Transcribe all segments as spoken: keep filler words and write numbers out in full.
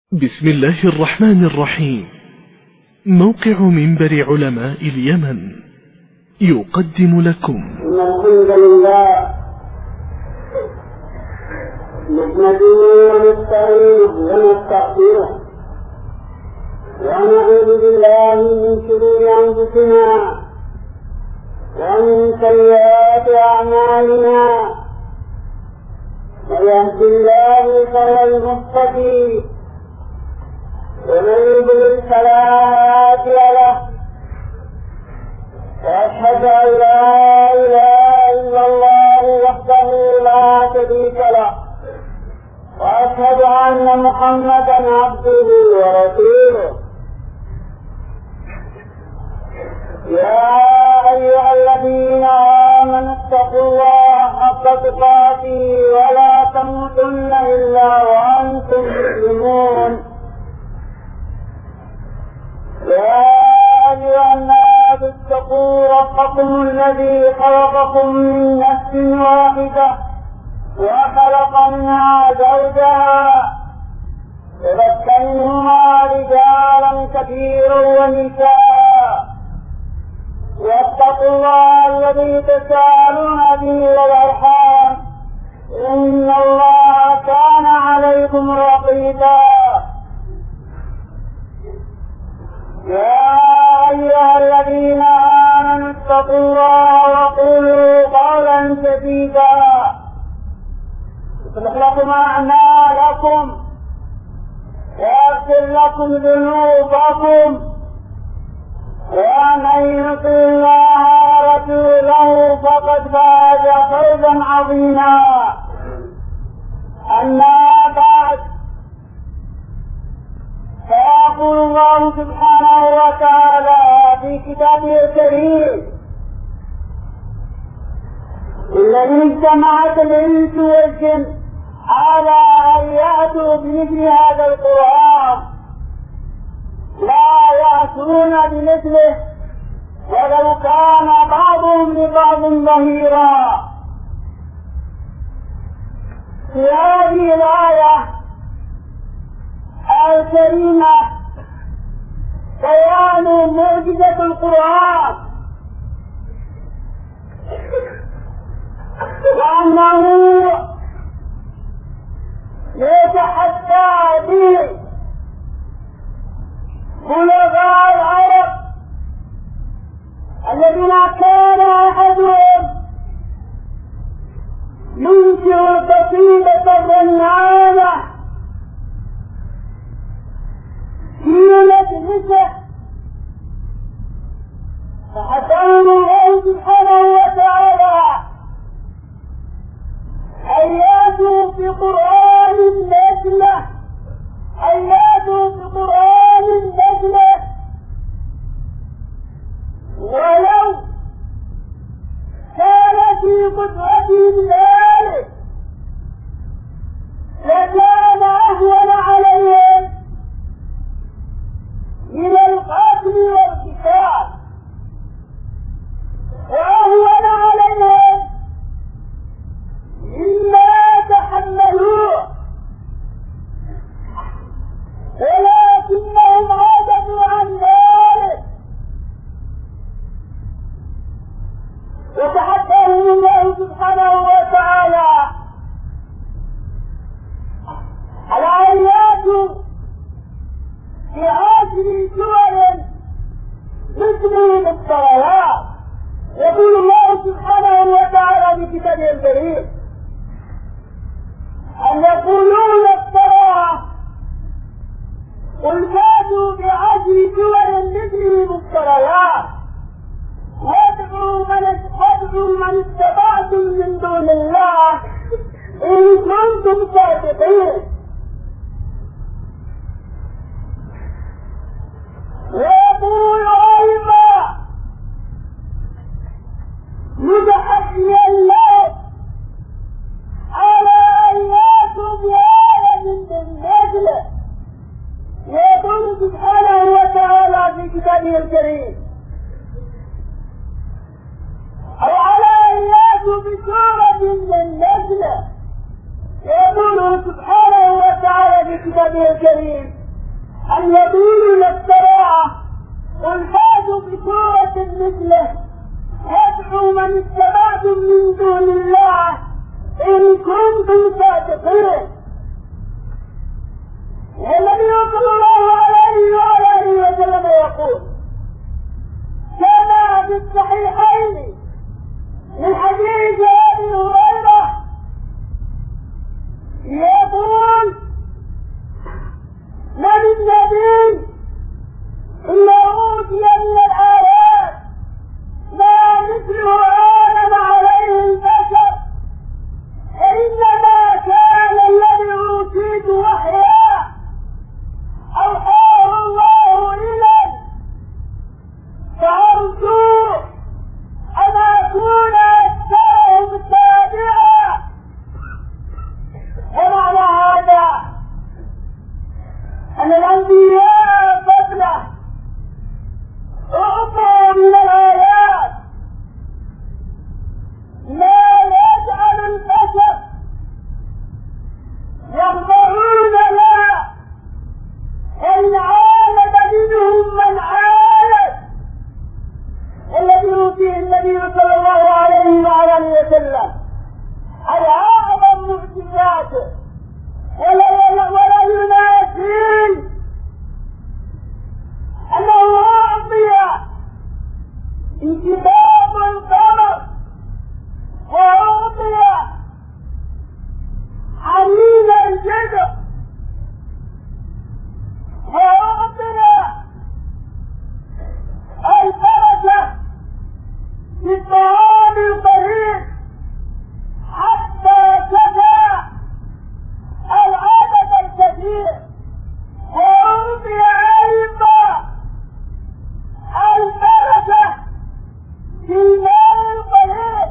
بسم الله الرحمن الرحيم. موقع منبر علماء اليمن يقدم لكم إن الحمد لله نحمده ونستعينه ونستغفره ونعوذ بالله من شرور أنفسنا ومن سيئات أعمالنا، من يهد الله فهو المهتدي ومن يضلل فلا هادي له، وأشهد أن لا إله إلا الله وحده لا شريك له، وأشهد أن محمدا عبده ورسوله. يا أيها الذين آمنوا اتقوا الله حق تقاته ولا تموتن إلا وأنتم مسلمون. يا أيها الناس اتقوا ربكم الذي خلقكم من نفس واحدة وخلق منها زوجها وبث منهما رجالا كثيرا ونساء، واتقوا الله الذي تساءلون به والأرحام إن الله كان عليكم رقيبا. يا أيها الذين آمنوا اتقوا الله وقولوا قولا سديدا يصلح لكم أعمالكم ويغفر لكم ذنوبكم، ومن يطع الله ورسوله فقد فاز فوزا عظيما. أما بعد، فيقول الله سبحانه وتعالى في كتابه الكريم: الذين اجتمعت الإنس والجن على أن يأتوا بمثل هذا القرآن لا يأتون بمثله ولو كان بعضهم لبعض ظهيرا. في هذه الآية الكريمة بيان معجزة القرآن، وأنه يتحدى به بلغاء العرب الذين كان أحدهم ينشئ القصيدة الرنانة في مجلسه، فحسن الله سبحانه وتعالى أن يأتوا بقرآن مثله، أن يأتوا بقرآن مثله ولو كان في قدرتهم ذلك لكان أهون عليهم من القتل والقتال، وأهون عليهم مما تحملوه، ولكنهم عجزوا عن ذلك وتحداهم الله سبحانه وتعالى على أن يأتوا في عشر سور مثل الصلوات. يقول الله سبحانه وتعالى في كتابه الكريم: أن يقولون افتراه قل فاتوا بعشر سور مثله مفتريات وادعوا من وادعوا من استطعتم من دون الله إن كنتم صادقين. ويقول أيضا متحديا له على أن يأتوا بآية من مثله. يقول سبحانه وتعالى في كتابه الكريم: أو على أن يأتوا بسورة من مثله. يقول سبحانه وتعالى تعالى في كتابه الكريم أن يدوروا إلى الصراع وانحازوا بسورة مثله وادعوا من اتبعتم من دون الله إن كنتم صادقين. والنبي صلى الله عليه وعلى آله وسلم يقول كما في الصحيحين من حديث أبي هريرة يقول ما من نبي إلا أوتي من الآيات ما مثله آدم عليه البشر إنما كان الذي أوتيت وحيا أوحاه الله إلي فأرجو أن أكون أكثرهم تابعا. ومعنى هذا أن الأنبياء قبله أعطوا من الآيات ما يجعل البشر يخضعون له وإن عاند منهم من عاند. الذي يؤتيه النبي صلى الله عليه وعلى آله وسلم على أعظم معجزاته ولا ولا يناسي أنه أعطي انتباه القمر وأعطي حنين الجدر وأعطي البركة في الطعام القليل حتى كفى العدد الكثير. وأعطي أيضا البركة في الماء القليل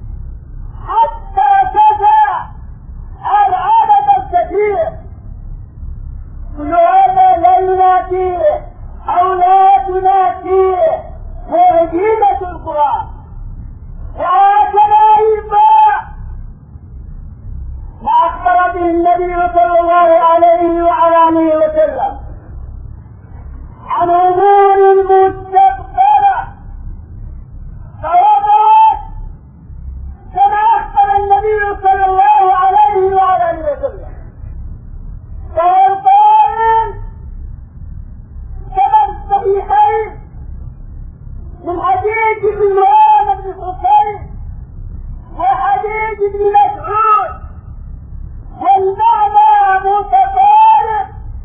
حتى كفى العدد الكثير. كل هذا لا ينافيه أو لا تنافيه معجزة القرآن. وهكذا أيضا ما أخبر به النبي صلى الله عليه وعلى آله وسلم عن أمور مستقبلة فوضعت كما أخبر النبي صلى الله عليه وعلى آله وسلم. فهو القائل كما الصحيحين من حديث عمران بن حسين وحديث ابن مسعود والمعنى متفارق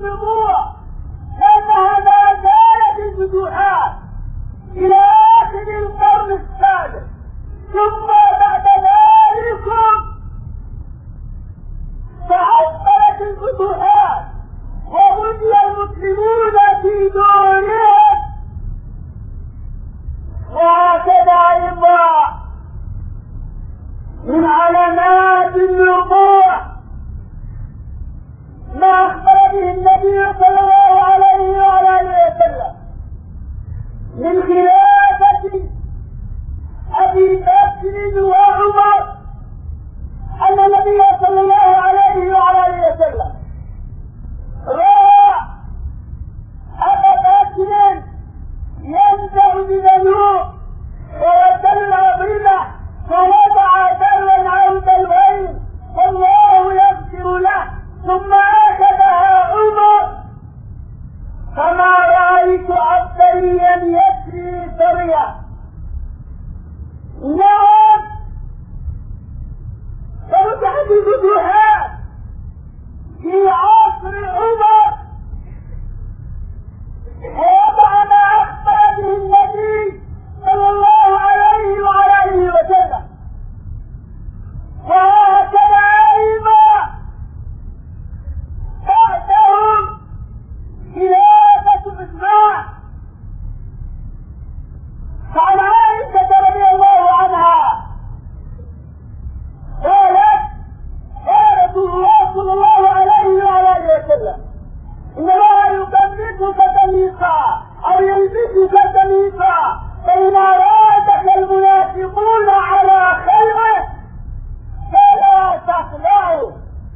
النبوة، لأنها ما زالت الفتوحات إلى آخر القرن السادس. ثم بعد ذلك تعطلت الفتوحات وغزي المسلمون في دورهم. وهكذا أيضا من علامات النبوة ما أخبر به النبي صلى الله عليه وآله وسلم من خلافة أبي بكر وعمر، أن النبي صلى الله عليه وآله وسلم رأى أبا بكر ينزع بذنوب ويدل عظيمة فوضع درا عود الغيب والله يغفر له، ثم أخذها عمر فما رأيت عبديا يسري سريا. نعم فرجعت الفتوحات في عصر عمر، ووضع ما أخبر به النبي صلى الله عليه وآله وسلم. وهكذا أيضا بعدهم خلافة عثمان. فعن عائشة رضي الله عنها قالت قال رسول الله صلى الله عليه وآله وسلم إن الله يكملك تمييزا أو يلبسك تمييزا فإن أرادك المنافقون على خيره فلا تخلعوا.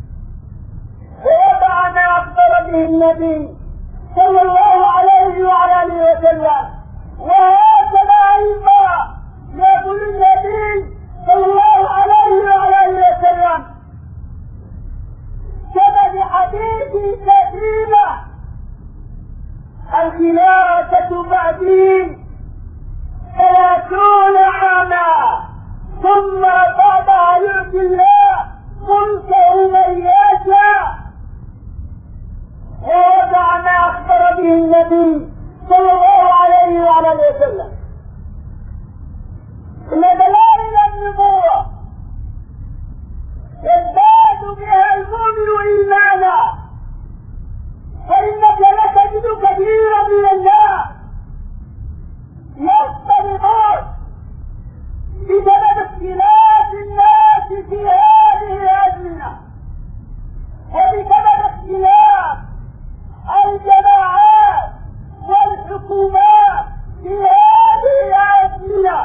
ووضع ما أخبر به النبي صلى الله عليه وآله وسلم. وهكذا أيضا يقول النبي صلى الله عليه وآله وسلم كما في حديث كثيرة الخلافة بعدي ثلاثون عاما ثم بعدها يؤتي الله ملكه من يشاء. ووضع ما أخبر به النبي صلى الله عليه وآله وسلم إن دلائل النبوة يزداد بها المؤمن إيمانا، فإنك لتجد كثيرا من الناس يضطربون بسبب اختلاف الناس في هذه الأزمنة وبسبب اختلاف الجماعات والحكومات في هذه الأزمنة،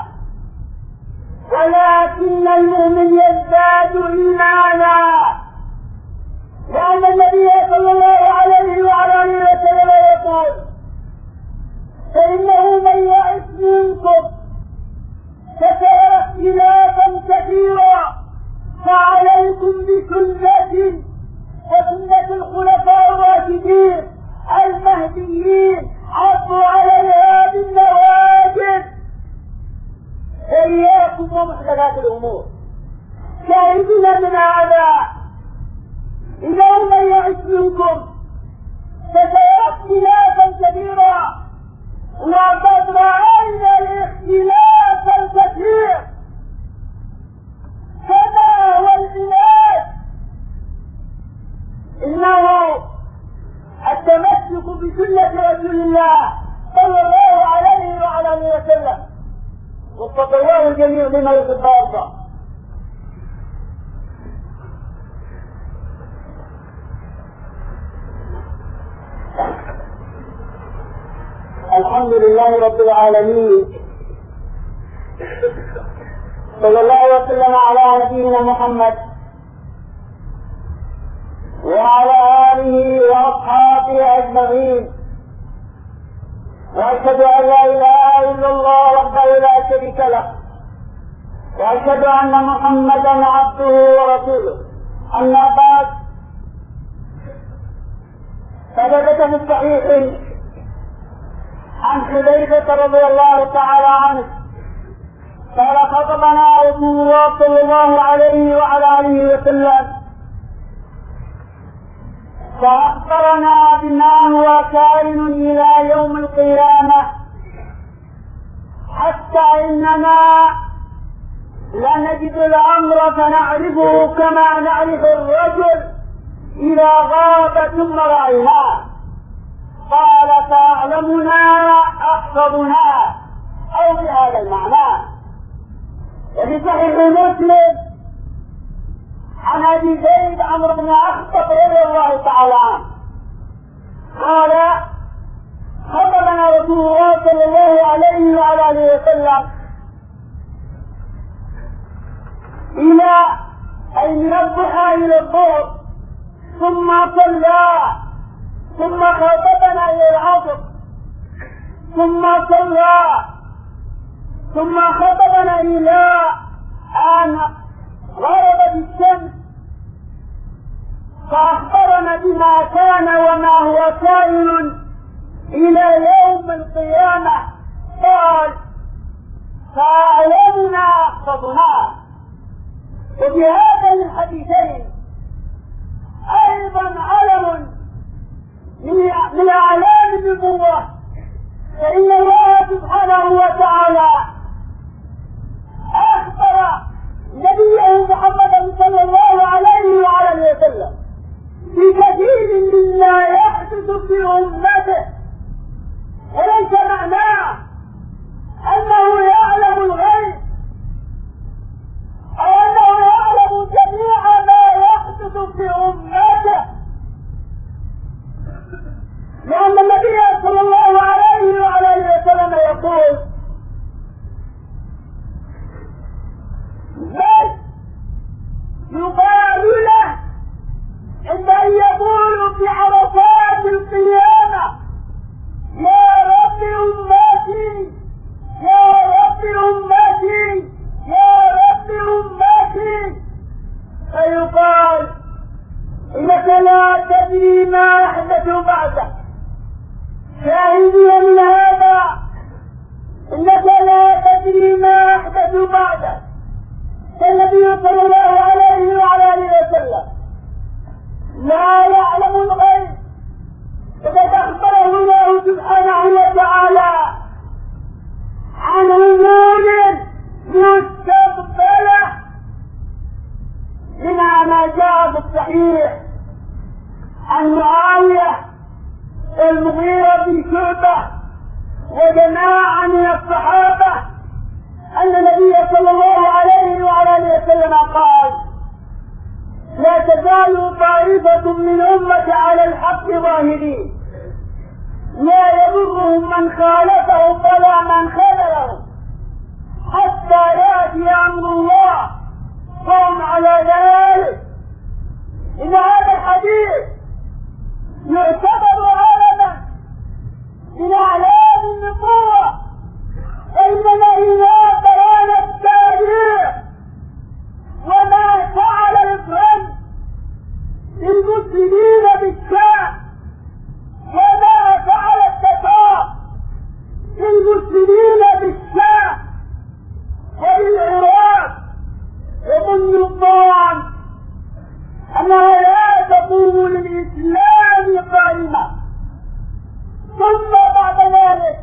ولكن المؤمن يزداد إيمانا، لأن النبي صلى الله عليه وآله وسلم يقول فإنه من يعش منكم فسيرى اختلافا كثيرا فعليكم بسنتي وسنة الخلفاء الراشدين المهديين عضوا عليها بالنواجذ. إياكم ومحدثات الأمور. شاهدنا من هذا إنه من يعش منكم فسيرى اختلافا كثيرا، وقد رأينا الاختلاف الكثير كما هو العلاج إنه التمسك بسنة رسول الله صلى الله عليه وآله وسلم. والتطوار الجميع بما يحب الله. الحمد لله رب العالمين، صلى الله وسلم على نبينا محمد وعلى آله وأصحابه أجمعين، وأشهد أن لا إله إلا الله وحده لا شريك له، وأشهد أن محمدا عبده ورسوله. أما بعد، فثبت في الصحيح عن حذيفة رضي الله تعالى عنه قال خطبنا رسول الله صلى الله عليه وعلى آله وسلم فأخبرنا بما هو كائن إلى يوم القيامة، حتى إننا لا نجد الأمر فنعرفه كما نعرف الرجل إذا غاب ثم رأيناه. قال فأعلمنا أحفظنا، أو بهذا المعنى. وفي صحيح مسلم عن أبي زيد عمرو بن أخطب رضي الله تعالى عنه قال خطبنا رسول الله صلى الله عليه وعلى آله وسلم إلى أي من الضحى إلى الظهر، ثم صلى، ثم خطبنا إلى العصر، ثم صلى، ثم خطبنا إلى أن غربت الشمس، فأخبرنا بما كان وما هو كائن إلى يوم القيامة. قال فأعلمنا أحفظنا. وفي هذين الحديثين أيضا علم من أعلام النبوة، فإن الله سبحانه وتعالى أخبر نبيه محمد صلى الله عليه وعلى وسلم بكثير مما يحدث في أمته، وليس معناه أنه يعلم الغيب أو أنه يعلم جميع ما يحدث في أمته، لأن النبي صلى الله عليه وعلى وسلم يقول بل يقال له عند أن يقول في عرفات القيامة يا رب أمتي يا رب أمتي يا رب أمتي، فيقال إنك لا تدري ما يحدث بعدك. شاهدي من هذا إنك لا تدري ما يحدث بعدك. فالنبي صلى الله عليه وعلى آله وسلم لا يعلم الغيب، وقد أخبره الله سبحانه وتعالى عن أمور مستقبلة، منها ما جاء في الصحيح عن معاوية المغيرة بن شعبة وجماعة من الصحابة أن النبي صلى الله عليه وعلى آله وسلم قال لا تزال طائفة من أمة على الحق ظاهرين لا يضرهم من خالفهم ولا من خذلهم حتى يأتي أمر الله وهم على ذلك. إن هذا الحديث يعتبر علما من أعلام النبوة، فإننا إذا قرأنا التاريخ وما فعل الفرنس للمسلمين بالشام وما فعل التتار للمسلمين بالشام وبالعراق وبالنظام، أنها لا تقوم للإسلام قائمة. ثم بعد ذلك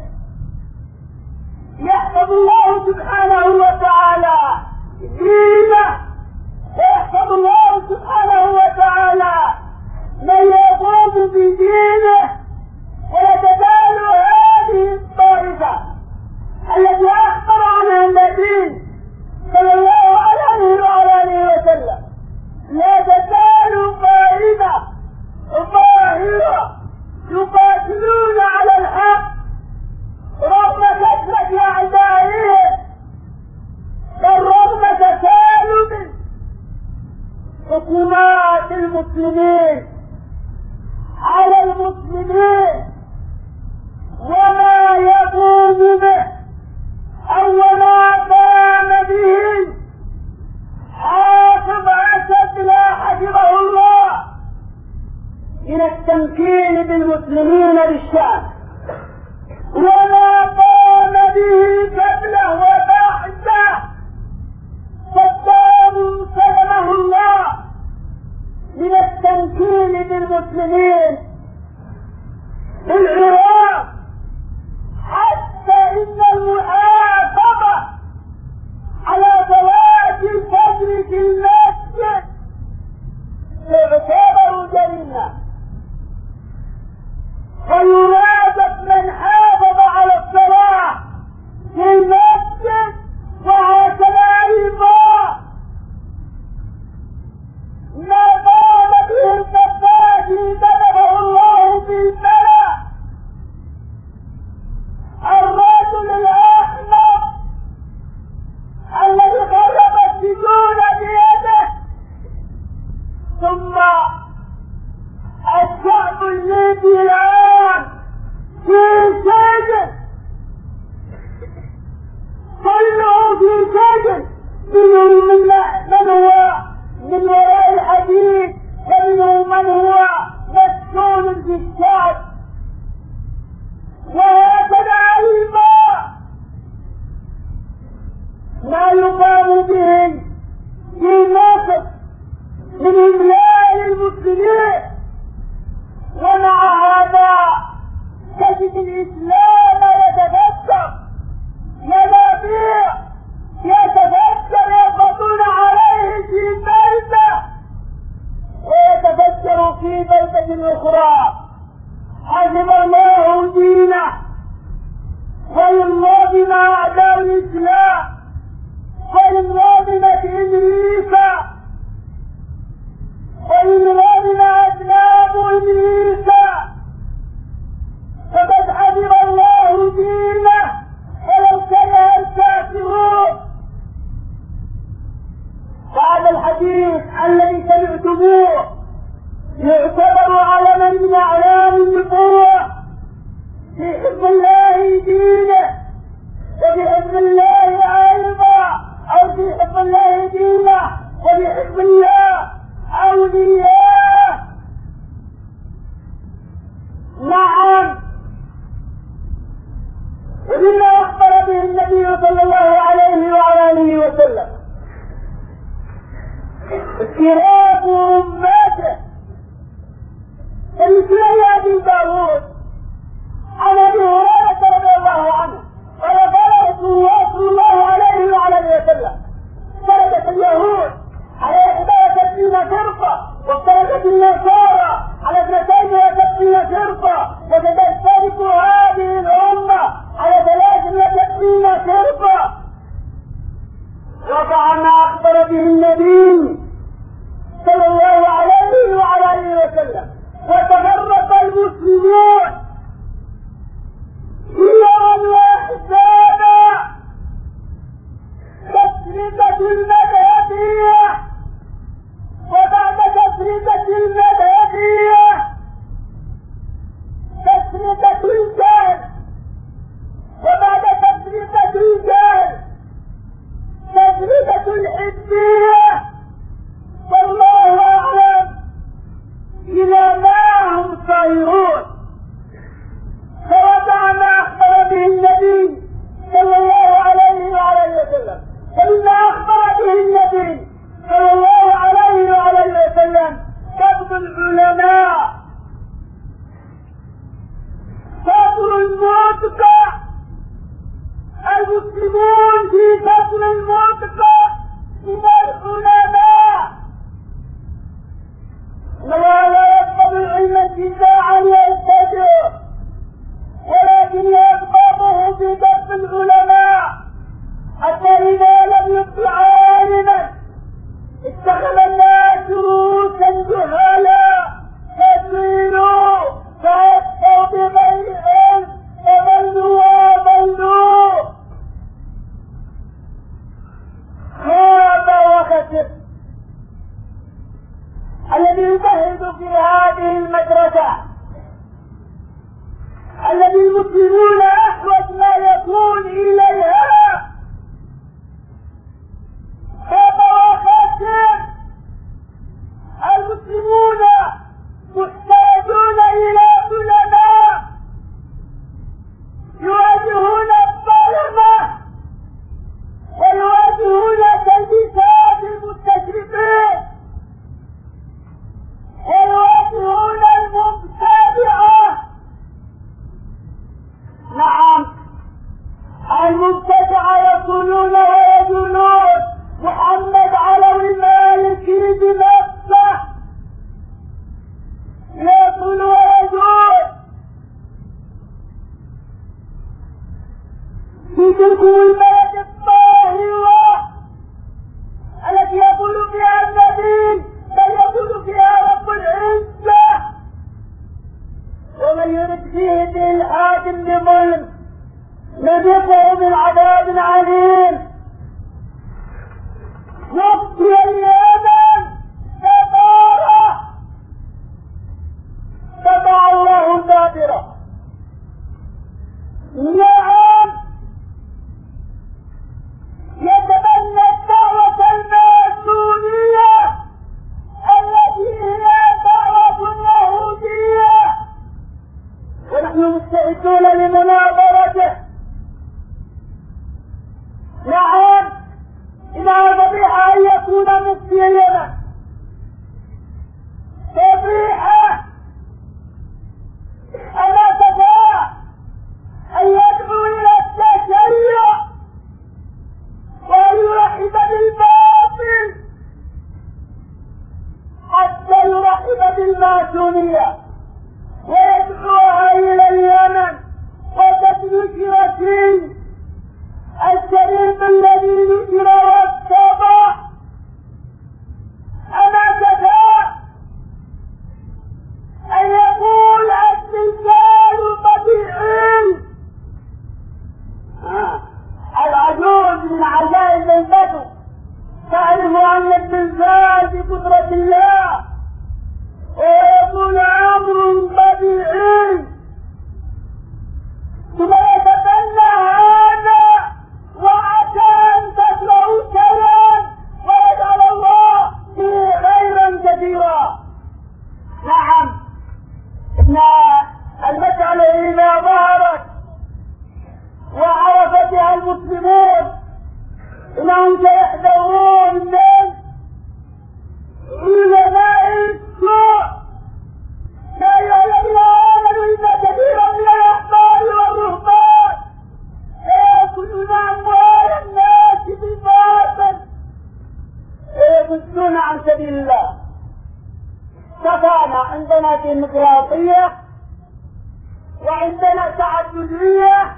يحفظ الله سبحانه وتعالى دينه، ويحفظ الله سبحانه وتعالى من يقوم بدينه، ولا تزال هذه الطائفة التي أخبر عنها النبي صلى الله عليه وعلى آله وسلم لا تزال قائمة ظاهرة يقاتلون على الحق رغم كثرة أعدائهم، بل رغم تسالم حكومات المسلمين على المسلمين وما يقوم به أو ما قام به حافظ أسد لا حفظه الله من التمكين بالمسلمين بالشام، وما قام به قبله وبعده صدام سلمه الله من التمكين بالمسلمين الشعب. وهكذا أيضا ما يقام به في مصر من إملاء المسلمين. ومع هذا تجد الإسلام يتفكر، ينابيع يتفكر يسقطون عليه في بلدة ويتفكر في بلدة أخرى. حفظ الله دينه ويرضى بما أعداء الإسلام ويرضى بما إبليس ويرضى بما أسلام إبليس. فقد حفظ الله دينه ولو كره الكافرون. هذا الحديث الذي سمعتموه يعتبر علما من أعلام النبوة في حفظ الله دينه وفي حفظ الله أيضا، أو في حفظ الله دينه وفي حفظ الله أولياء. نعم، ومما أخبر به النبي صلى الله عليه وعلى آله وسلم افتراق أمته. فمثل أبي داود عن أبي هريرة رضي الله عنه قال قال رسول الله صلى الله عليه وعلى آله وسلم افترقت اليهود على إحدى وسبعين فرقة وافترقت النصارى على اثنتين وسبعين فرقة وستفترق هذه الأمة على ثلاث وسبعين فرقة. وقع ما أخبر به النبي صلى الله عليه وعلى آله وسلم. وتفرق المسلمون شيعا وأحزابا. تفرقة المذهبية وبعد تفرقة المذهبية تفرقة الجهل وبعد تفرقة الجهل تفرقة الحزبية. والله أعلم إلى ما هم صائرون. فوضع ما أخبر به النبي صلى الله عليه وعلى وسلم. فمما أخبر به النبي صلى الله عليه وعلى وسلم فضل العلماء، فضل المعتقى. المسلمون في فضل المعتقى من العلماء. الله لا يقبل العلم انتزاعا ينتزعه، ولكن يقبضه بدفع العلماء. حتى إذا لم يبق عالما اتخذ الناس رؤوسا جهالا فسئلوا فأفتوا بغير علم فضلوا وأضلوا. خاب وخسر الذي يجهز في هذه المدرسة، الذي المسلمون أحوج ما يكون إليها. خاب وخسر. المسلمون محتاجون إلى علماء يواجهون الظلمة ويواجهون تلبيسات المستشرقين ويواجهون المبتدعة. نعم، المبتدعة يقولون ويقولون محمد علوي المالكي بنفسه يقول ويقول في تلكم البلد الطاهرة التي يقول فيها النبي بل يقول فيها رب العزة. ومن يرد فيه بالحاد بظلم نذقه من عذاب عليم. نقضي اليمن كفارة تبع الله دابرة. نعم، يتبنى الدعوة الماسونية التي هي دعوة يهودية ونحن مستعدون لمناظرته. نعم، إذا ضبيح أن يكون مفتي اليمن ضبيحة ألا تدع أن يدعو إلى التشيع وأن يرحب بالباطل حتى يرحب بالماسونية ويدعوها إلى اليمن وتدرك فيه الشريف الذي ذكر والتبع. أما كفى أن يقول الرجال طبيعي. آه. العجوز من عجائز البدو تعرف أن التلفاز بقدرة الله ويقول أمر طبيعي ثم يتبنى هذا وعسى أن تكرهوا شيئا ويجعل الله فيه خيرا كثيرا. نعم، إن المسألة إذا ظهرت وعرفتها المسلمون إنهم سيحذرون من علماء السوء لا يعلم آمنوا إلا كثيرا من الأحبار والرهبان يأكلون أموال الناس بالباطل ويصدون عن سبيل الله. كفانا عندنا ديمقراطية وعندنا تعددية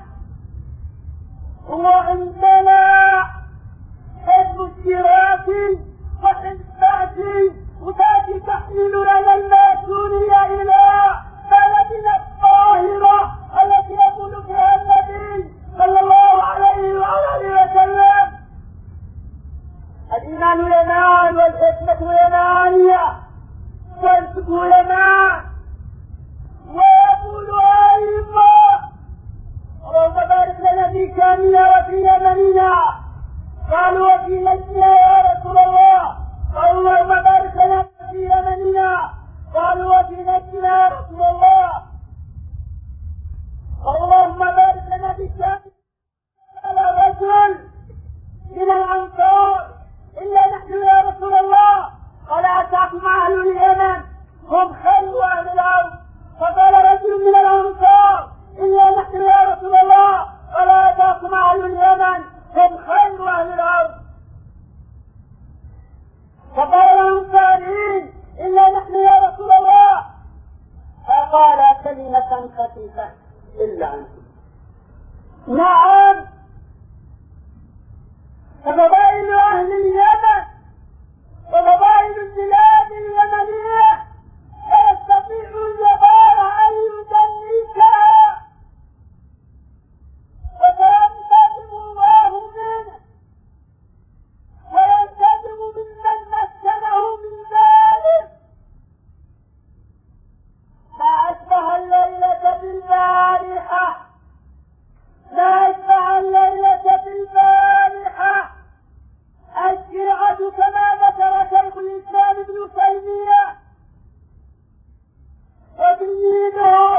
وعندنا حزب اشتراكي وحزب ذاتي وذاتي تحمل لنا الماسونية إلى بلدنا الطاهرة التي يقول فيها النبي صلى الله عليه وآله وسلم الإيمان يمان والحكمة يمانية والفقه يمان. ويقول أيضا اللهم بارك لنا في شامنا وفي يمننا. قالوا وفي نجدنا يا رسول الله. قالوا اللهم بارك لنا في يمننا. قالوا وفي نجدنا يا رسول الله. اللهم بارك لنا في شامنا. قال رجل من الأنصار إلا نحن يا رسول الله. قال أتاكم أهل اليمن هم خير أهل الأرض. فقال رجل من الأنصار إلا نحن يا رسول الله. قال أتاكم أهل اليمن هم خير أهل الأرض. فقال الأنصاريين إلا نحن يا رسول الله. فقال كلمة خفيفة إلا أنتم. نعم، فقبائل أهل اليمن وقبائل البلاد اليمنية لا يستطيع الجبار أن يدنسها وسينتقم الله منه وينتقم ممن مسكنه من ذلك. ما أشبه الليلة بالبارحة، ما أشبه الليلة بالبارحة. الشيعة كما ذكر شيخ الإسلام ابن تيمية وتلميذه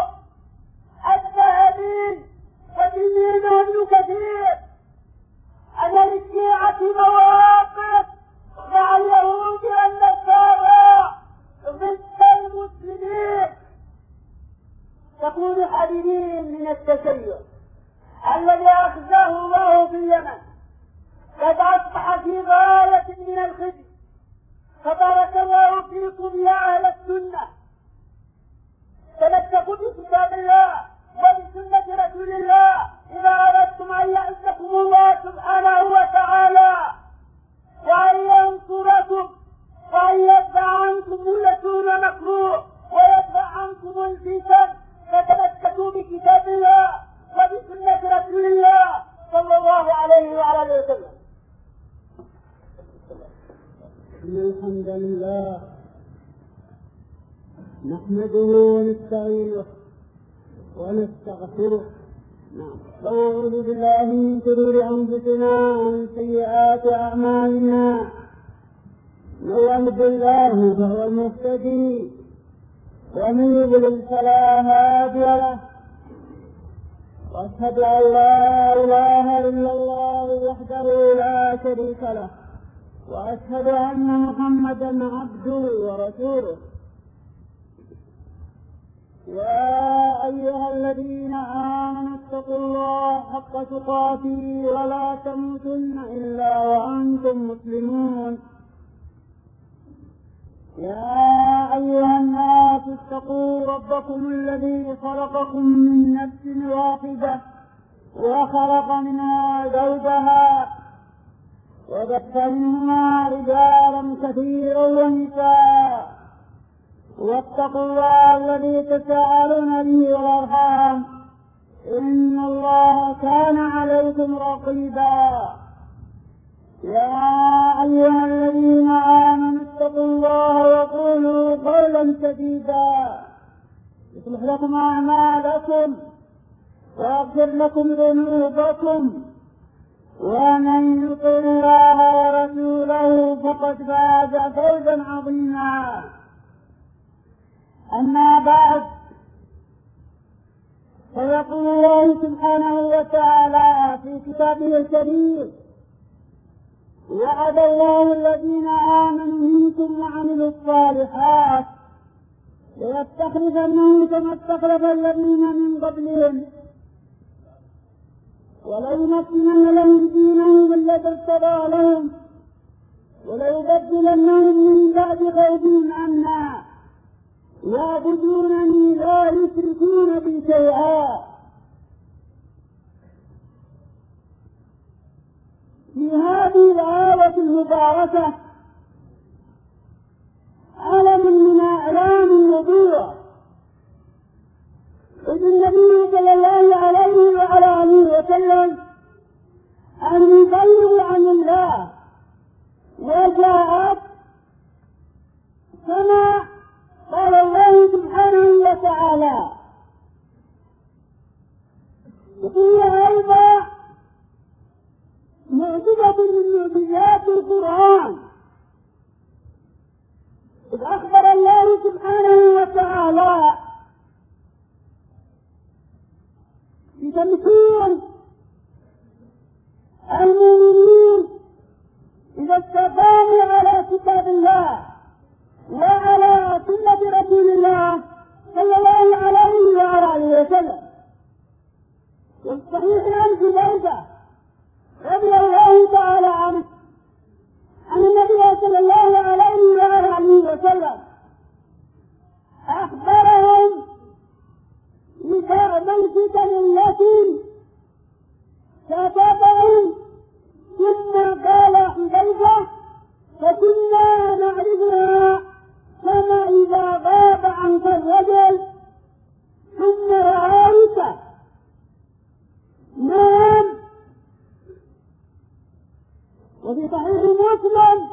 الذهبي وتلميذه ابن كثير أن للشيعة مواقف مع اليهود والنصارى ضد المسلمين تكون حديثين من التشيع الذي أخذه الله في اليمن قد أصبح في غاية من الخزي. فبارك الله فيكم يا أهل السنة، تمسكوا بكتاب الله وبسنة رسول الله إذا أردتم أن يعزكم الله سبحانه وتعالى وأن ينصركم وأن يدفع عنكم كل سوء مكروه ويدفع عنكم الفتن. فتمسكوا بكتاب الله وبسنة رسول الله صلى الله عليه وعلى آله وسلم. إن الحمد لله نحمده ونستعينه ونستغفره. نعم. ونعوذ بالله من شرور أنفسنا ومن سيئات أعمالنا. من يهد الله فهو المهتدي ومن يضلل فلا هادي له. وأشهد أن لا إله إلا الله وحده لا شريك له وأشهد أن محمدا عبده ورسوله. يا أيها الذين آمنوا اتقوا الله حق تقاته ولا تموتن إلا وأنتم مسلمون. يا أيها الناس اتقوا ربكم الذي خلقكم من نفس واحدة وخلق منها زوجها وبث منهما رجالا كثيرا ونساء واتقوا الله الذي تساءلون به والأرحام إن الله كان عليكم رقيبا. يا أيها الذين آمنوا اتقوا الله وقولوا قولا سديدا يصلح لكم أعمالكم ويغفر لكم ذنوبكم ومن يطع الله ورسوله فقد فاز فوزا عظيما. أما بعد، فيقول الله سبحانه وتعالى في كتابه الكريم: وعد الله الذين آمنوا منكم وعملوا الصالحات ليستخلفنهم كما استخلف الذين من قبلهم وليمكنن لهم دينهم الذي ارتضى لهم وليبدلنهم من بعد خوفهم أمنا يعبدونني لا يشركون بي شيئا. في هذه الآية المباركة علم من أعلام النبوة، إذ النبي صلى الله عليه وعلى آله وسلم أن يبلغ عن الله وجاءت كما قال الله سبحانه وتعالى. وفي أيضا معجزة من معجزات القرآن، إذ أخبر الله سبحانه وتعالى بتمكين المؤمنين إذا استقاموا على كتاب الله وعلى سنة رسول الله صلى الله عليه وعلى آله وسلم. والصحيح عن حذيفة رضي الله تعالى عنه أن النبي صلى الله عليه وعلى آله وسلم أخبرهم ببعض الفتن التي ستقع، ثم قال حذيفة: فكنا نعرفها كما إذا غاب عنك الرجل ثم رأيت. نعم. وفي صحيح مسلم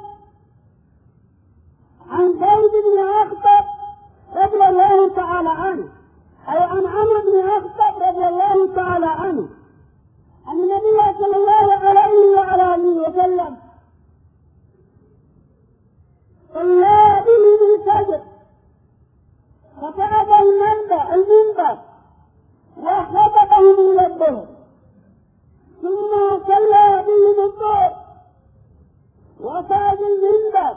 عن زيد بن أخطب رضي الله تعالى عنه، أو عن عمرو بن أخطب رضي الله تعالى عنه، أن النبي صلى الله عليه وعلى آله وسلم صلى بهم الفجر فصعد المنبر المنبر وخطبهم إلى الظهر، ثم صلى بهم الظهر وصعد المنبر،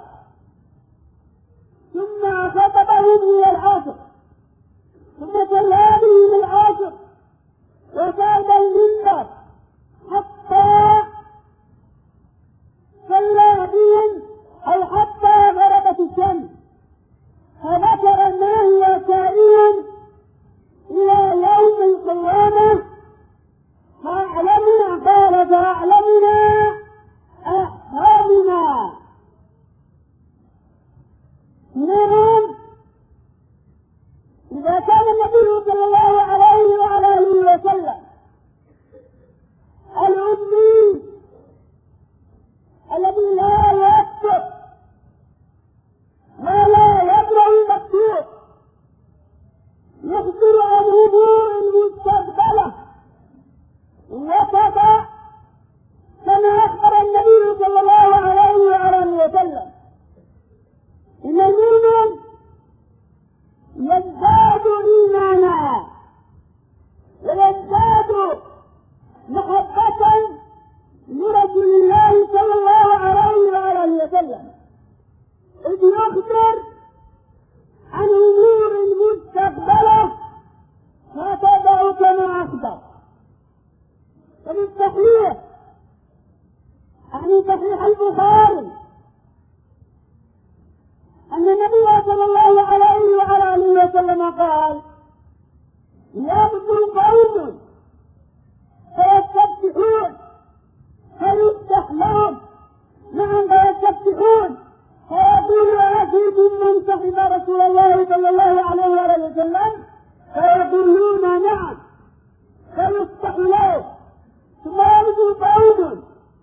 ثم خطبهم إلى العصر، ثم صلى بهم العصر وصعد المنبر حتى صلى بهم أو حتى غربت الشمس، فذكر ما هو كائن إلى يوم القيامة. فأعلمنا قال فأعلمنا أحفادنا. نعم. إذا كان النبي صلى الله عليه وعلى آله وسلم العلمي الذي لا يكتب ولا يقرأ المكتوب يخبر عن أمور المستقبلة وكذا كما أخبر النبي صلى الله عليه وعلى آله وسلم إن المؤمن يزداد إيمانا ويزداد أخطب. وفي الصحيح يعني صحيح البخاري أن النبي صلى الله عليه وعلى آله وسلم قال: يبدو قوم فيستفتحون فيفتح لهم، نعم فيستفتحون فيقول: أفيكم من صحب رسول الله صلى الله عليه وآله وسلم؟ فيقولون: نعم، فيفتح لهم. ثم يبدو قوم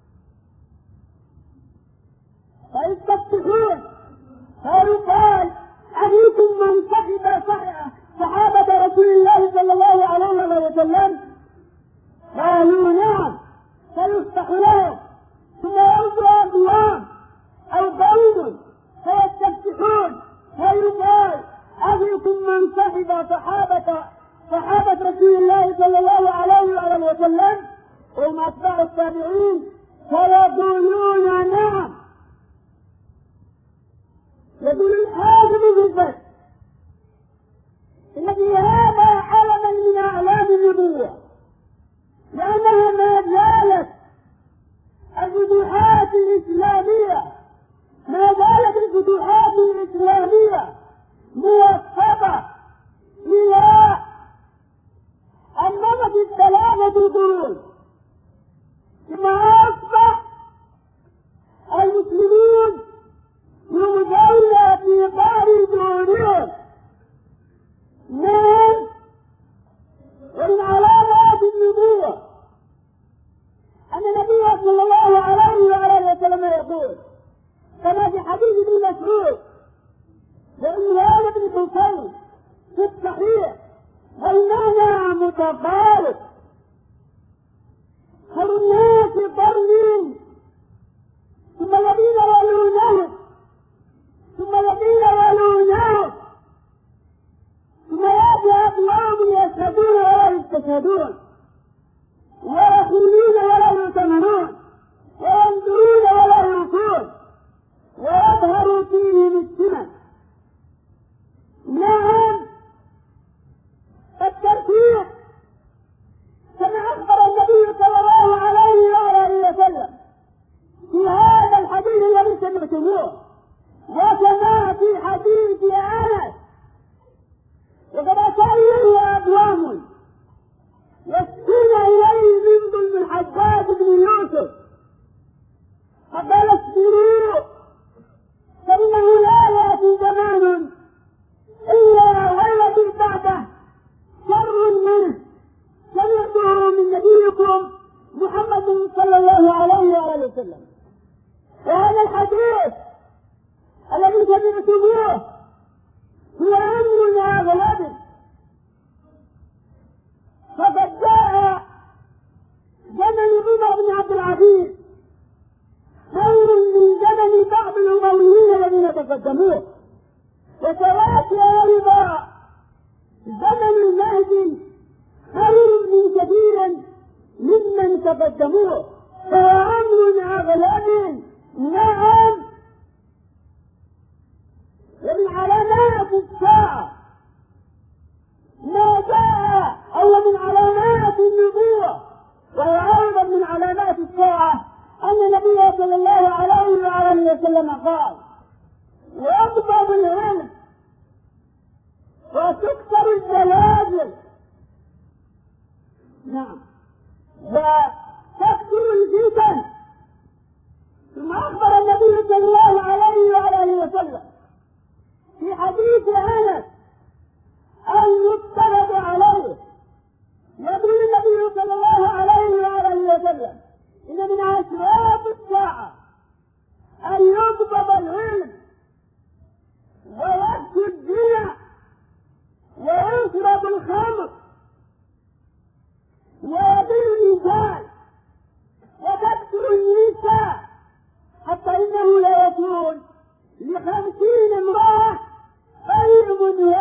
فيستفتحون فيقال: أفيكم من صحب صحابة رسول الله صلى الله عليه وسلم؟ قالوا: نعم، فيفتح لهم. ثم يبدو أقوام أو قوم فيستفتحون فيقال: أفيكم من صحب صحابة صحابة رسول الله صلى الله عليه وسلم؟ وهم أتباع التابعين فيقولون: نعم. يقول الحاكم في الفتح إن في هذا علما من أعلام النبوة، لأنها ما زالت الفتوحات الإسلامية ما زالت الفتوحات الإسلامية موفقة إلى النمط الثلاثة قرون، ثم أصبح المسلمون يمضون في قعر دورهم. نعم، ومن علامات النبوة أن النبي صلى الله عليه وآله وسلم يقول كما في حديث ابن مسعود وعمران بن حسين في الصحيح: بيننا متفارق، خير الناس قرني ثم الذين يلونهم ثم الذين يلونهم ثم يأتي أقوام يشهدون ولا يستشهدون ويخونون ولا يؤتمنون وينظرون ولا يرثون ويظهر فيهم السمن. نعم، الترتيب كما أخبر النبي صلى الله عليه وآله وسلم في هذا الحديث الذي سمعتموه، وكما في حديث أنس: وقد أتى إليه أقوام يسكون إليه من ظلم الحجاج بن يوسف فقال: اصبروا فإنه لا يأتي زمان إلا والذي بعده شر منه سمعته من نبيكم محمد صلى الله عليه وآله وسلم. وهذا الحديث الذي سمعتموه هو أمر أغلب، فقد جاء زمن عمر بن عبد العزيز خير من زمن بعض الأمويين الذين تقدموه، وسيأتي أيضا زمن المهدي خير من كثير ممن تقدموه، فهو أمر أغلب. نعم، ومن علامات الساعة ما جاء أو من علامات النبوة، وهو أيضا من علامات الساعة أن النبي صلى الله عليه وآله وسلم قال: يقبض العلم وتكثر الزلازل. نعم، وتكثر الفتن. ثم أخبر النبي صلى الله عليه وآله وسلم في حديث أنس المفترض عليه، يقول النبي صلى الله عليه وآله وسلم: إن من أشراط الساعة أن يقبض العلم ويكثر الزنا ويشرب الخمر ويضل الرجال وتكثر النساء، حتى إنه لا يكون لخمسين امرأة خير من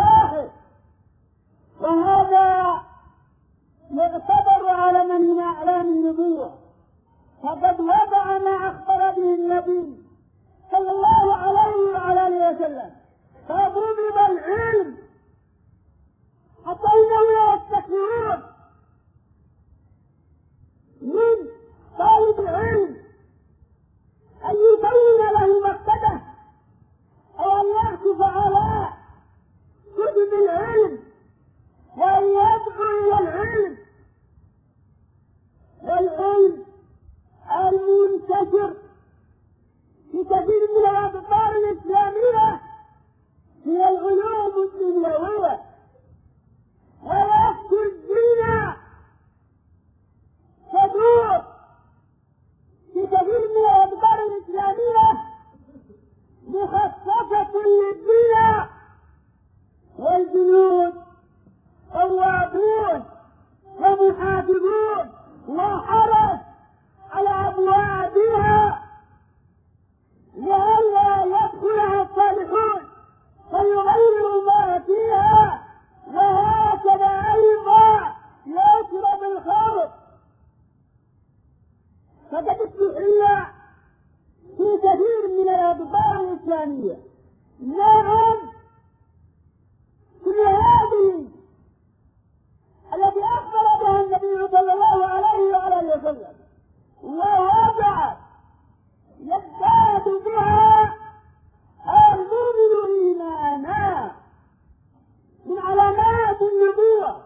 الإسلامية. نعم، كل هذه التي أخبر بها النبي صلى الله عليه وآله وسلم ووضع يزداد بها المؤمن إيمانا من علامات النبوة.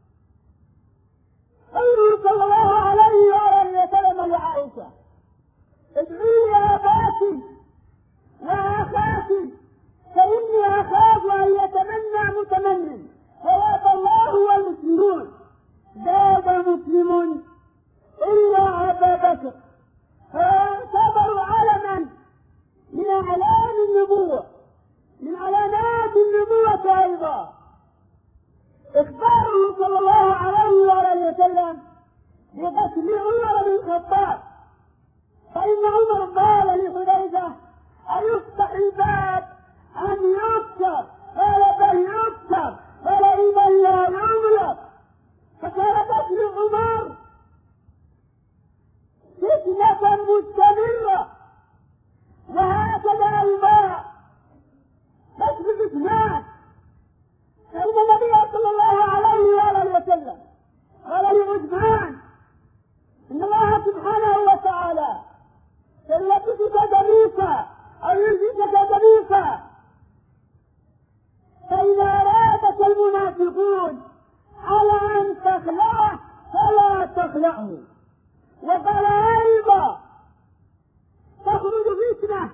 قوله صلى الله عليه وآله وسلم لعائشة: ادعي يا أباك وأخاك فإني أخاف أن يتمنى متمن فيأبى الله والمسلمون. زاد مسلم إلا أبا بكر، فاعتبروا علما من أعلام النبوة، من علامات النبوة أيضا. إخباره صلى الله عليه وآله وسلم بقتل عمر بن الخطاب، فإن عمر قال لحذيفة: أيفتح الباب أم يكسر؟ قال: بل يكسر، فلئن لا يغلق. فكان قتل عمر فتنة مستمرة، وهكذا أيضا قتل عثمان، فإن النبي صلى الله عليه وآله وسلم قال لعثمان: إن الله سبحانه وتعالى سيلبسك قميصا أو يلبسك قميصا، فإذا أرادك المنافقون على أن تخلعه فلا تخلعه. وقال أيضا: تخرج فتنة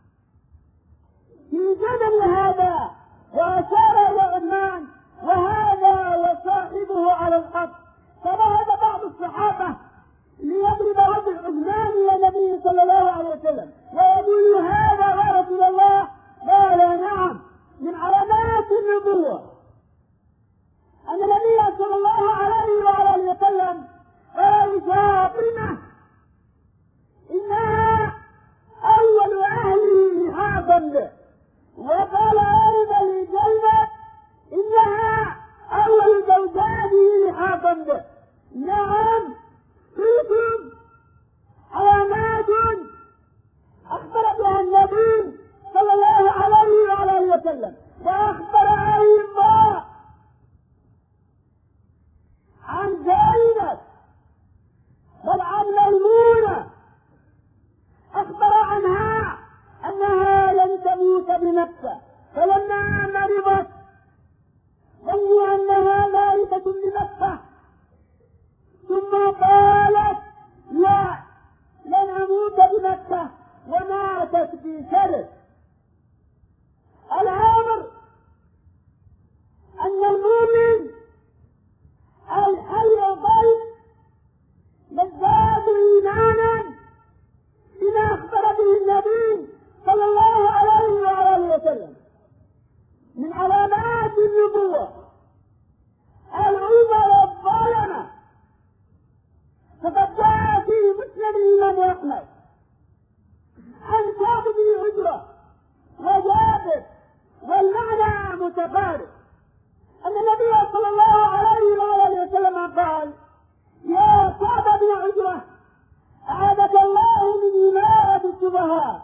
في زمن هذا، وأشار إلى عثمان وهذا وصاحبه على الحق. فذهب بعض الصحابة ليضرب وجه عثمان إلى النبي صلى الله عليه وسلم ويقول: هذا يا رسول الله. قال: نعم، من علامات النبوة أن النبي صلى الله عليه وآله وسلم قال: فاطمة إنها أول أهله لحاقا به. وقال أيضا لزينب: إنها أول زوجاته لحاقا به. نعم، فيكم علامات أخبر بها النبي صلى الله عليه وآله وسلم، وأخبر أيضا عن زينب بل عن ميمونة، أخبر عنها أنها لن تموت بنفسها، فلما مرضت ظنوا أنها ميتة بنفسها، ثم قالت: لا، لن أموت بنفسها، وماتت بشرف. الأمر أن المؤمن الحي الضيف يزداد إيمانا بما أخبر به النبي صلى الله عليه وآله وسلم من علامات النبوة. العمر الظلمة، فقد جاء في مسند الإمام أحمد عن كعب بن عجرة وجابر والمعنى متقارب، أن النبي صلى الله عليه وآله وسلم قال: يا كعب بن عجرة، أعاذك الله من إمارة السفهاء.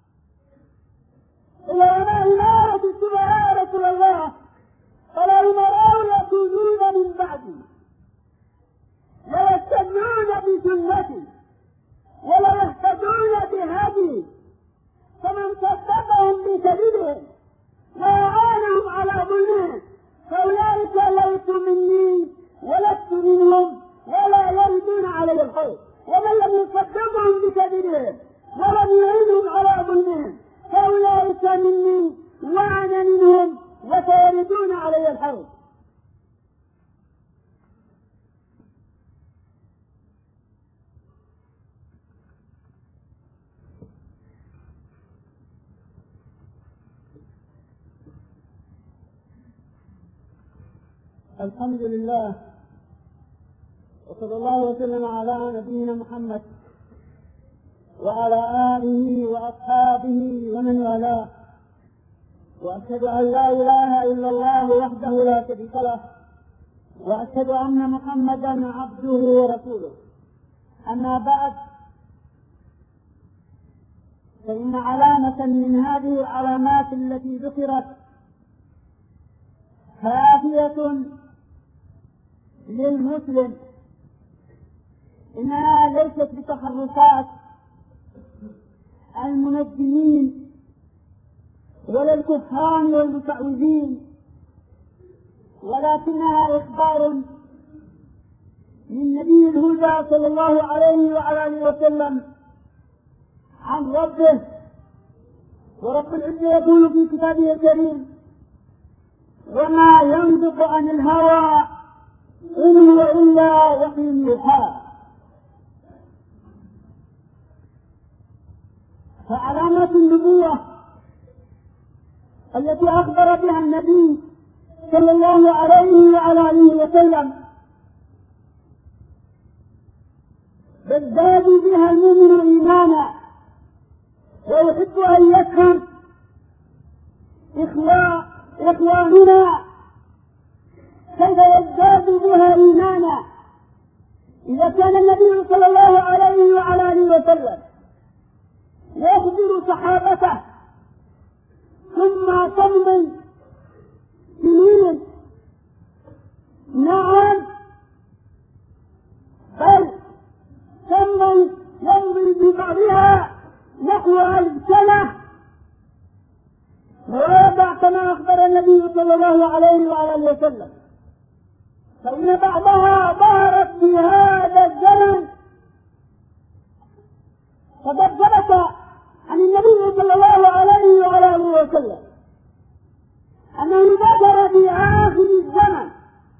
إلى ما إمارة السفهاء يا رسول الله؟ قال: الأمراء يكونون من بعدي ويستنون بسنتي ولا يهتدون بهدي، فمن صدقهم بكذبهم وأعانهم على ظلمهم فأولئك ليسوا مني ولست منهم ولا يردون علي الخير، ومن لم يصدقهم بكذبهم ولم يعينهم على ظلمهم فأولئك مني وأنا منهم وسيردون علي الخير. الحمد لله، وصلى الله وسلم على نبينا محمد وعلى آله وأصحابه ومن والاه، وأشهد أن لا إله إلا الله وحده لا شريك له، وأشهد أن محمدا عبده ورسوله. أما بعد، فإن علامة من هذه العلامات التي ذكرت كافية للمسلم، إنها ليست بتحركات المنجمين ولا الكفار والمتعوذين، ولكنها إخبار من نبي الهدى صلى الله عليه وعلى آله وسلم عن ربه. ورب العزة يقول في كتابه الكريم: وما ينطق عن الهوى إن هو إلا وحي يوحى. فعلامات النبوة التي أخبر بها النبي صلى الله عليه وعلى آله وسلم يزداد بها المؤمن إيمانا ويحب أن يفهم إخواننا كيف يزداد بها إيمانا. إذا كان النبي صلى الله عليه وعلى آله وسلم يخبر صحابته ثم تمضي سنين، نعم، بل تمضي يمضي ببعضها نحو ألف سنة، ويضع كما أخبر النبي صلى الله عليه وعلى آله وسلم، فإن بعضها ظهرت في هذا الزمن. فقد ثبت عن النبي صلى الله عليه وعلى آله وسلم أنه ذكر في آخر الزمن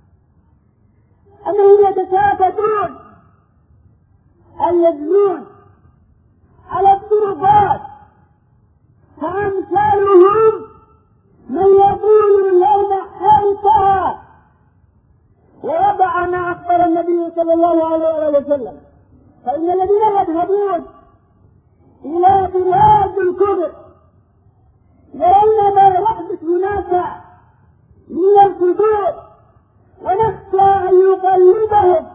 أنهم يتساءلون أن يدلون على الطرقات فأمثالهم من يقول الليل حيثها، ووضع ما أخبر النبي صلى الله عليه وسلم. فإن الذين يذهبون إلى بلاد الكفر يرون ما يحدث هناك من الفجور، ونخشى أن يقلبهم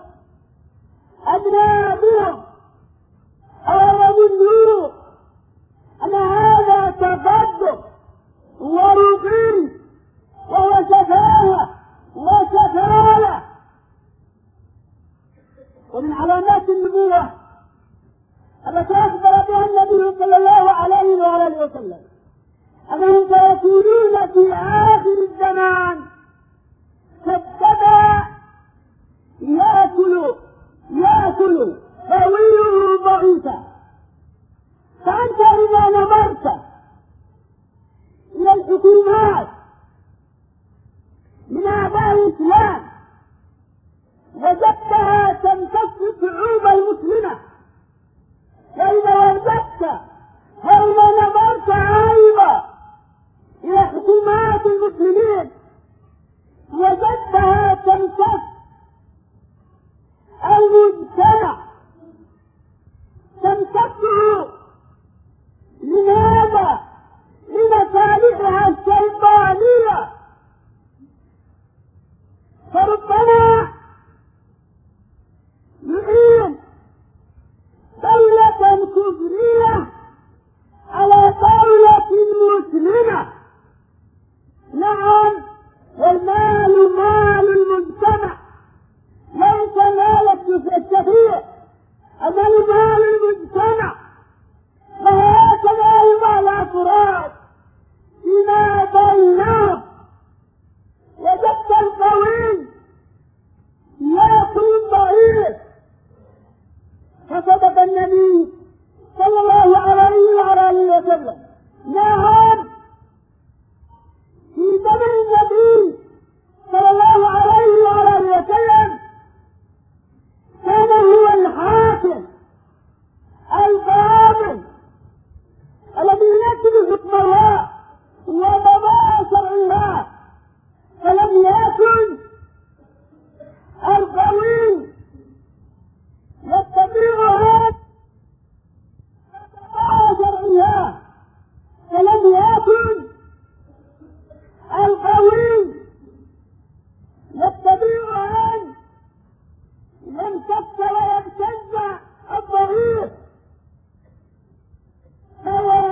أبناؤهم أو يظنوا أن هذا تقدم ورقي وهو سفاهة وسفالة. ومن علامات النبوة التي أخبر بها النبي صلى الله عليه وآله وسلم أنهم سيكونون في آخر الزمان كالسبع يأكل يأكل طويله ضعيفا. فأنت إذا نظرت إلى الحكومات من أعداء الإسلام وجدتها تمتص الشعوب المسلمة، وإذا وجدت وإذا نظرت أيضا إلى حكومات المسلمين وجدتها تمتص المجتمع تمتصه. لماذا؟ لمصالحها الشيطانية. فربما يعين دولة كفرية على دولة مسلمة، نعم، والمال مال المجتمع ليس مال الشفيع، أما مال المجتمع. وهكذا أيضا الأفراد فيما بينهم، وجدت القوي يأكل الضعيف. فصدق النبي صلى الله عليه وعلى آله وسلم. نعم، في زمن النبي صلى الله عليه وعلى آله وسلم كان هو الحاكم القاضي الذي ينفذ حكم الله وقضاء شرع الله، فلم يكن القوي يستطيع أن يقضاء شرع الله، فلم يكن القوي يستطيع أن يمسك ويبتز الضعيف. فهو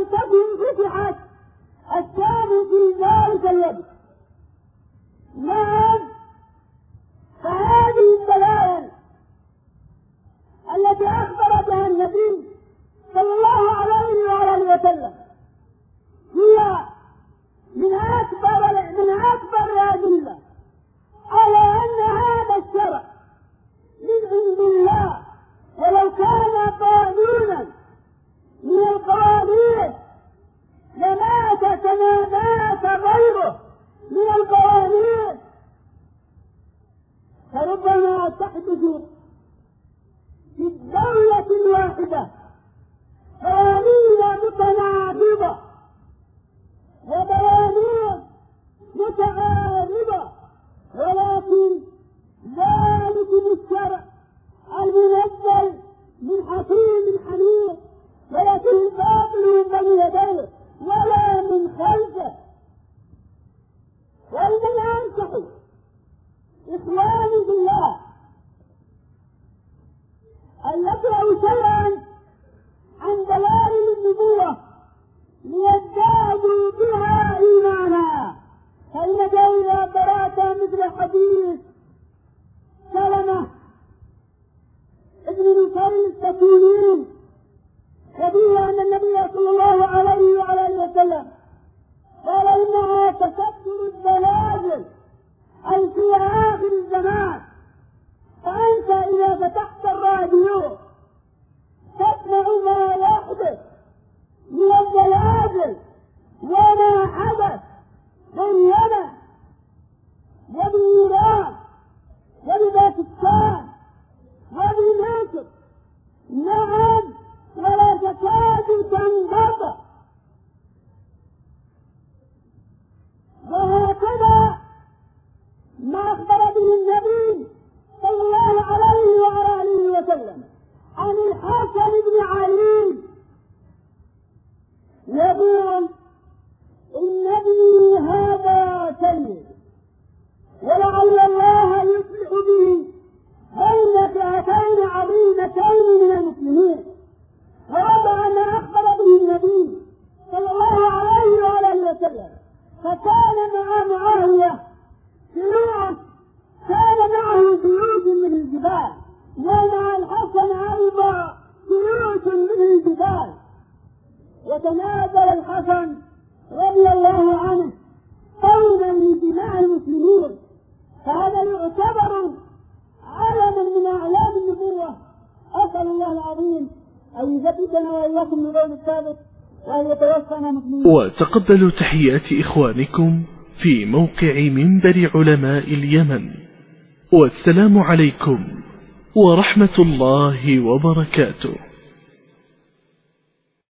تكن فتحت الشام في ذلك الوقت. نعم، فهذه الدلائل التي أخبر بها النبي صلى الله عليه وآله وسلم هي من أكبر من أكبر الأدلة على أن هذا الشرع من عند الله، ولو كان قانونا من القوانين لمات كما مات غيره من القوانين. فربما تحدث في الدولة الواحدة قوانين متناقضة وقوانين متعارضة، ولكن ذلك بالشرع المنزل من حكيم حميد، ولكن الباطل من بين يديه ولا من خلفه. وإنما أنصح إخواني بالله أن يقرأوا شيئا عن دلائل النبوة ليزدادوا بها إيمانا، فإنك إذا قرأت مثل حديث سلمة ابن نصير السكونين وفيه أن النبي صلى الله عليه وآله وسلم قال إنها تكثر الزلازل أي في آخر الزمان، فأنت إذا فتحت الراديو تسمع ما يحدث من الزلازل وما حدث باليمن وبإيران وبباكستان وبمصر. نعم، ولا تكاد تنقطع. وهكذا ما أخبر به النبي صلى الله عليه وآله وسلم عن الحسن بن علي يقول النبي هذا سيد ولعل الله يصلح به بين فئتين عظيمتين من المسلمين. ووضع ما أخبر به النبي صلى الله عليه وآله وسلم، فكان مع معاوية سيوف، كان معه سيوف من الجبال، ومع الحسن أيضا سيوف من الجبال. وتنازل الحسن رضي الله عنه قوما لدماء المسلمين، فهذا يعتبر علما من أعلام النبوة. أسأل الله العظيم أن يثبتنا وإياكم بالقول الثابت وأن يتوفنا مسلمين. وتقبلوا تحيات إخوانكم في موقع منبر علماء اليمن، والسلام عليكم ورحمة الله وبركاته.